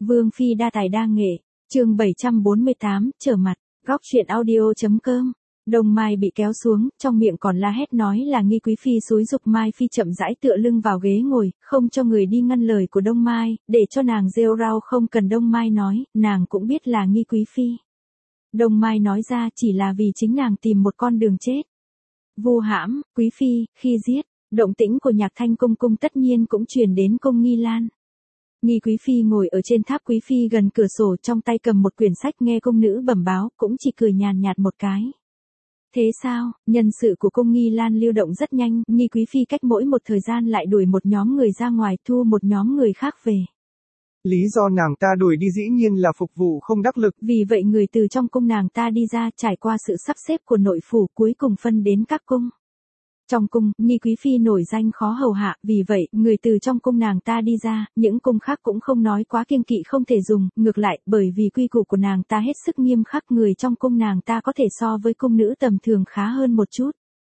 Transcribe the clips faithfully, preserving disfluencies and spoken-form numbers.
Vương Phi đa tài đa nghệ, chương bảy trăm bốn mươi tám, trở mặt, góc truyện audio.com. Đông Mai bị kéo xuống, trong miệng còn la hét nói là Nghi Quý Phi xúi giục Mai Phi chậm rãi tựa lưng vào ghế ngồi, không cho người đi ngăn lời của Đông Mai, để cho nàng rêu rao không cần Đông Mai nói, nàng cũng biết là Nghi Quý Phi. Đông Mai nói ra chỉ là vì chính nàng tìm một con đường chết. Vu hãm, Quý Phi, khi giết, động tĩnh của Nhạc Thanh cung cung tất nhiên cũng truyền đến cung Nghi Lan. Nghi Quý Phi ngồi ở trên tháp Quý Phi gần cửa sổ trong tay cầm một quyển sách nghe cung nữ bẩm báo, cũng chỉ cười nhàn nhạt một cái. Thế sao, nhân sự của cung Nghi Lan lưu động rất nhanh, Nghi Quý Phi cách mỗi một thời gian lại đuổi một nhóm người ra ngoài thu một nhóm người khác về. Lý do nàng ta đuổi đi dĩ nhiên là phục vụ không đắc lực. Vì vậy người từ trong cung nàng ta đi ra trải qua sự sắp xếp của nội phủ cuối cùng phân đến các cung. Trong cung, Nghi Quý Phi nổi danh khó hầu hạ, vì vậy, người từ trong cung nàng ta đi ra, những cung khác cũng không nói quá kiêng kỵ không thể dùng, ngược lại, bởi vì quy củ của nàng ta hết sức nghiêm khắc, người trong cung nàng ta có thể so với cung nữ tầm thường khá hơn một chút.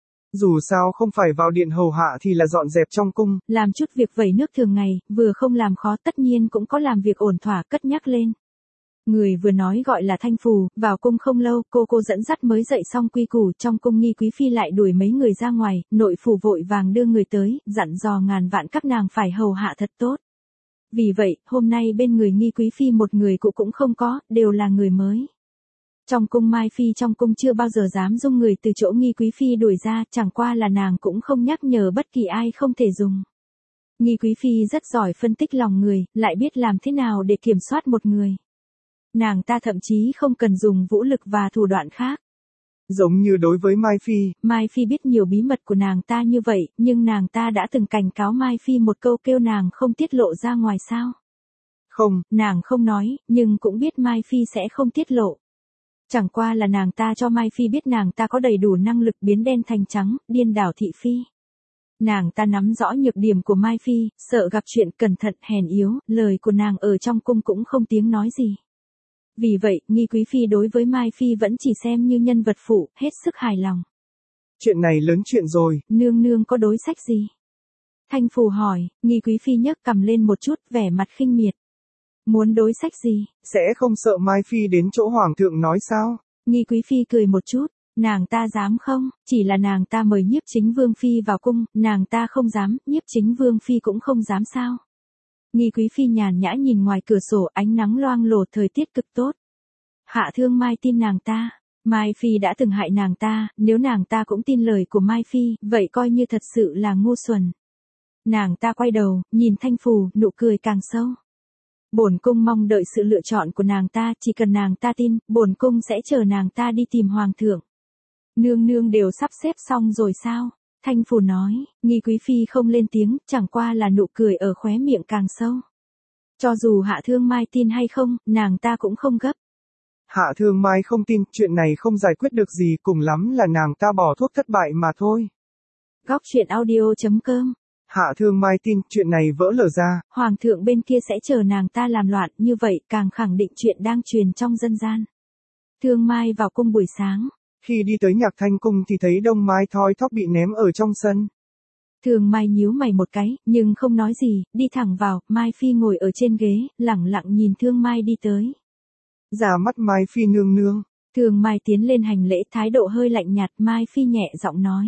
Dù sao không phải vào điện hầu hạ thì là dọn dẹp trong cung. Làm chút việc vẩy nước thường ngày, vừa không làm khó tất nhiên cũng có làm việc ổn thỏa cất nhắc lên. Người vừa nói gọi là Thanh Phù, vào cung không lâu, cô cô dẫn dắt mới dậy xong quy củ, trong cung Nghi Quý Phi lại đuổi mấy người ra ngoài, nội phủ vội vàng đưa người tới, dặn dò ngàn vạn các nàng phải hầu hạ thật tốt. Vì vậy, hôm nay bên người Nghi Quý Phi một người cụ cũng không có, đều là người mới. Trong cung Mai Phi trong cung chưa bao giờ dám dung người từ chỗ Nghi Quý Phi đuổi ra, chẳng qua là nàng cũng không nhắc nhở bất kỳ ai không thể dùng. Nghi Quý Phi rất giỏi phân tích lòng người, lại biết làm thế nào để kiểm soát một người. Nàng ta thậm chí không cần dùng vũ lực và thủ đoạn khác. Giống như đối với Mai Phi. Mai Phi biết nhiều bí mật của nàng ta như vậy, nhưng nàng ta đã từng cảnh cáo Mai Phi một câu kêu nàng không tiết lộ ra ngoài sao. Không, nàng không nói, nhưng cũng biết Mai Phi sẽ không tiết lộ. Chẳng qua là nàng ta cho Mai Phi biết nàng ta có đầy đủ năng lực biến đen thành trắng, điên đảo thị phi. Nàng ta nắm rõ nhược điểm của Mai Phi, sợ gặp chuyện cẩn thận hèn yếu, lời của nàng ở trong cung cũng không tiếng nói gì. Vì vậy, Nghi Quý Phi đối với Mai Phi vẫn chỉ xem như nhân vật phụ, hết sức hài lòng. Chuyện này lớn chuyện rồi. Nương nương có đối sách gì? Thanh Phù hỏi, Nghi Quý Phi nhấc cằm lên một chút, vẻ mặt khinh miệt. Muốn đối sách gì? Sẽ không sợ Mai Phi đến chỗ Hoàng thượng nói sao? Nghi Quý Phi cười một chút, nàng ta dám không? Chỉ là nàng ta mời Nhiếp Chính Vương Phi vào cung, nàng ta không dám, Nhiếp Chính Vương Phi cũng không dám sao? Nghi Quý Phi nhàn nhã nhìn ngoài cửa sổ, ánh nắng loang lổ, thời tiết cực tốt. Hạ Thương Mai tin nàng ta, Mai Phi đã từng hại nàng ta, nếu nàng ta cũng tin lời của Mai Phi, vậy coi như thật sự là ngu xuẩn. Nàng ta quay đầu, nhìn Thanh Phù, nụ cười càng sâu. Bổn cung mong đợi sự lựa chọn của nàng ta, chỉ cần nàng ta tin, bổn cung sẽ chờ nàng ta đi tìm hoàng thượng. Nương nương đều sắp xếp xong rồi sao? Thanh Phù nói, Nghi Quý Phi không lên tiếng, chẳng qua là nụ cười ở khóe miệng càng sâu. Cho dù Hạ Thương Mai tin hay không, nàng ta cũng không gấp. Hạ Thương Mai không tin, chuyện này không giải quyết được gì, cùng lắm là nàng ta bỏ thuốc thất bại mà thôi. Góc truyện audio.com. Hạ Thương Mai tin, chuyện này vỡ lở ra. Hoàng thượng bên kia sẽ chờ nàng ta làm loạn, như vậy càng khẳng định chuyện đang truyền trong dân gian. Thương Mai vào cung buổi sáng. Khi đi tới Nhạc Thanh cung thì thấy Đông Mai thoi thóp bị ném ở trong sân. Thường Mai nhíu mày một cái, nhưng không nói gì, đi thẳng vào, Mai Phi ngồi ở trên ghế, lẳng lặng nhìn Thương Mai đi tới. Ra mắt Mai Phi nương nương. Thường Mai tiến lên hành lễ, thái độ hơi lạnh nhạt, Mai Phi nhẹ giọng nói.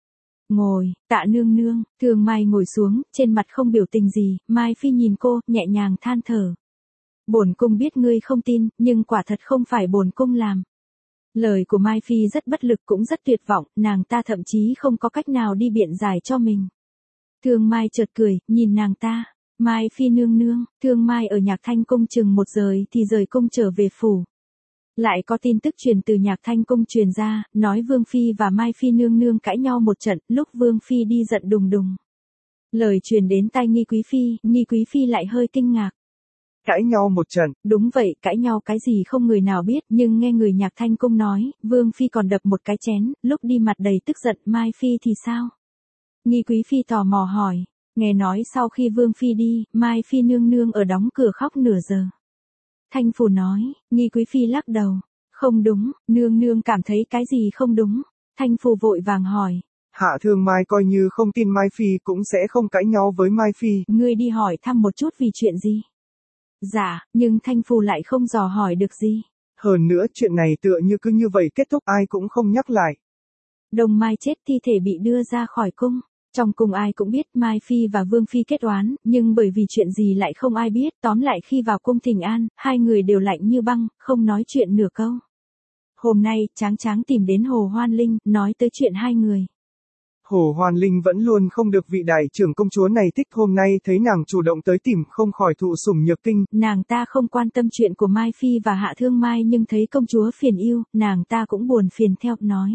Ngồi, tạ nương nương. Thường Mai ngồi xuống, trên mặt không biểu tình gì, Mai Phi nhìn cô, nhẹ nhàng than thở. Bổn cung biết ngươi không tin, nhưng quả thật không phải bổn cung làm. Lời của Mai Phi rất bất lực cũng rất tuyệt vọng, nàng ta thậm chí không có cách nào đi biện giải cho mình. Thương Mai chợt cười, nhìn nàng ta. Mai Phi nương nương, Thương Mai ở Nhạc Thanh cung chừng một giờ thì rời cung trở về phủ. Lại có tin tức truyền từ Nhạc Thanh cung truyền ra, nói Vương Phi và Mai Phi nương nương cãi nhau một trận, lúc Vương Phi đi giận đùng đùng. Lời truyền đến tai Nghi Quý Phi, Nghi Quý Phi lại hơi kinh ngạc. Cãi nhau một trận. Đúng vậy, cãi nhau cái gì không người nào biết, nhưng nghe người Nhạc Thanh cung nói, Vương Phi còn đập một cái chén, lúc đi mặt đầy tức giận, Mai Phi thì sao? Nghi Quý Phi tò mò hỏi, nghe nói sau khi Vương Phi đi, Mai Phi nương nương ở đóng cửa khóc nửa giờ. Thanh Phù nói, Nghi Quý Phi lắc đầu, không đúng, nương nương cảm thấy cái gì không đúng. Thanh Phù vội vàng hỏi. Hạ Thương Mai coi như không tin Mai Phi cũng sẽ không cãi nhau với Mai Phi. Ngươi đi hỏi thăm một chút vì chuyện gì? Dạ, nhưng Thanh Phù lại không dò hỏi được gì. Hơn nữa chuyện này tựa như cứ như vậy kết thúc ai cũng không nhắc lại. Đồng Mai chết thi thể bị đưa ra khỏi cung. Trong cung ai cũng biết Mai Phi và Vương Phi kết oán, nhưng bởi vì chuyện gì lại không ai biết, tóm lại khi vào cung thỉnh an, hai người đều lạnh như băng, không nói chuyện nửa câu. Hôm nay, Tráng Tráng tìm đến Hồ Hoan Linh, nói tới chuyện hai người. Hồ Hoan Linh vẫn luôn không được vị đại trưởng công chúa này thích, hôm nay thấy nàng chủ động tới tìm không khỏi thụ sủng nhược kinh. Nàng ta không quan tâm chuyện của Mai Phi và Hạ Thương Mai nhưng thấy công chúa phiền yêu, nàng ta cũng buồn phiền theo, nói.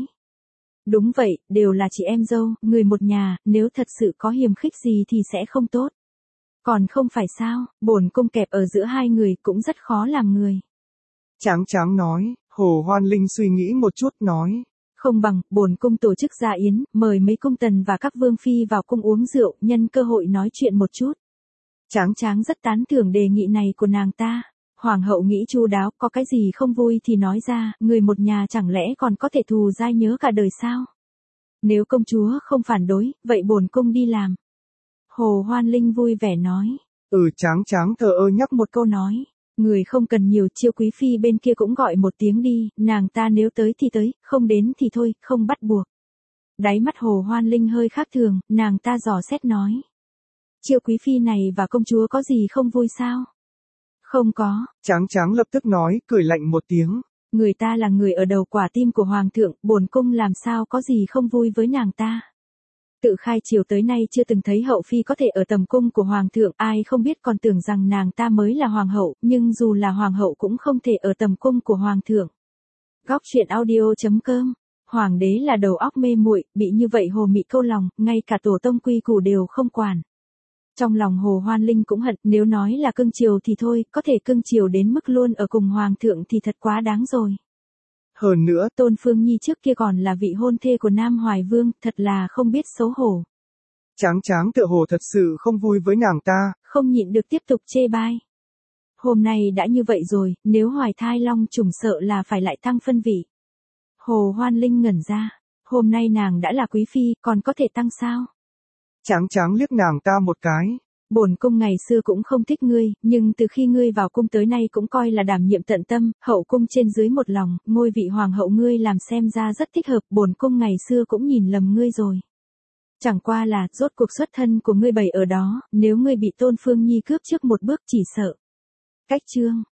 Đúng vậy, đều là chị em dâu, người một nhà, nếu thật sự có hiềm khích gì thì sẽ không tốt. Còn không phải sao, bổn cung kẹp ở giữa hai người cũng rất khó làm người. Tráng Tráng nói, Hồ Hoan Linh suy nghĩ một chút nói. Không bằng, bổn cung tổ chức gia yến, mời mấy cung tần và các vương phi vào cung uống rượu, nhân cơ hội nói chuyện một chút. Tráng Tráng rất tán thưởng đề nghị này của nàng ta. Hoàng hậu nghĩ chu đáo, có cái gì không vui thì nói ra, người một nhà chẳng lẽ còn có thể thù dai nhớ cả đời sao? Nếu công chúa không phản đối, vậy bổn cung đi làm. Hồ Hoan Linh vui vẻ nói. Ừ, Tráng Tráng thờ ơ nhắc một câu nói. Người không cần nhiều, Chiêu quý phi bên kia cũng gọi một tiếng đi, nàng ta nếu tới thì tới, không đến thì thôi, không bắt buộc. Đáy mắt Hồ Hoan Linh hơi khác thường, nàng ta dò xét nói. Chiêu quý phi này và công chúa có gì không vui sao? Không có. Tráng Tráng lập tức nói, cười lạnh một tiếng. Người ta là người ở đầu quả tim của hoàng thượng, bổn cung làm sao có gì không vui với nàng ta. Tự khai triều tới nay chưa từng thấy hậu phi có thể ở tầm cung của hoàng thượng, ai không biết còn tưởng rằng nàng ta mới là hoàng hậu, nhưng dù là hoàng hậu cũng không thể ở tầm cung của hoàng thượng. Góc truyện audio chấm com. Hoàng đế là đầu óc mê muội, bị như vậy hồ mị câu lòng, ngay cả tổ tông quy củ đều không quản. Trong lòng Hồ Hoan Linh cũng hận, nếu nói là cưng chiều thì thôi, có thể cưng chiều đến mức luôn ở cùng hoàng thượng thì thật quá đáng rồi. Hơn nữa, Tôn Phương Nhi trước kia còn là vị hôn thê của Nam Hoài Vương, thật là không biết xấu hổ. Tráng Tráng tựa hồ thật sự không vui với nàng ta. Không nhịn được tiếp tục chê bai. Hôm nay đã như vậy rồi, nếu hoài thai long trùng sợ là phải lại tăng phân vị. Hồ Hoan Linh ngẩn ra, hôm nay nàng đã là quý phi, còn có thể tăng sao? Tráng Tráng liếc nàng ta một cái. Bổn cung ngày xưa cũng không thích ngươi, nhưng từ khi ngươi vào cung tới nay cũng coi là đảm nhiệm tận tâm, hậu cung trên dưới một lòng, ngôi vị hoàng hậu ngươi làm xem ra rất thích hợp, bổn cung ngày xưa cũng nhìn lầm ngươi rồi. Chẳng qua là, rốt cuộc xuất thân của ngươi bày ở đó, nếu ngươi bị Tôn Phương Nhi cướp trước một bước chỉ sợ. Cách chương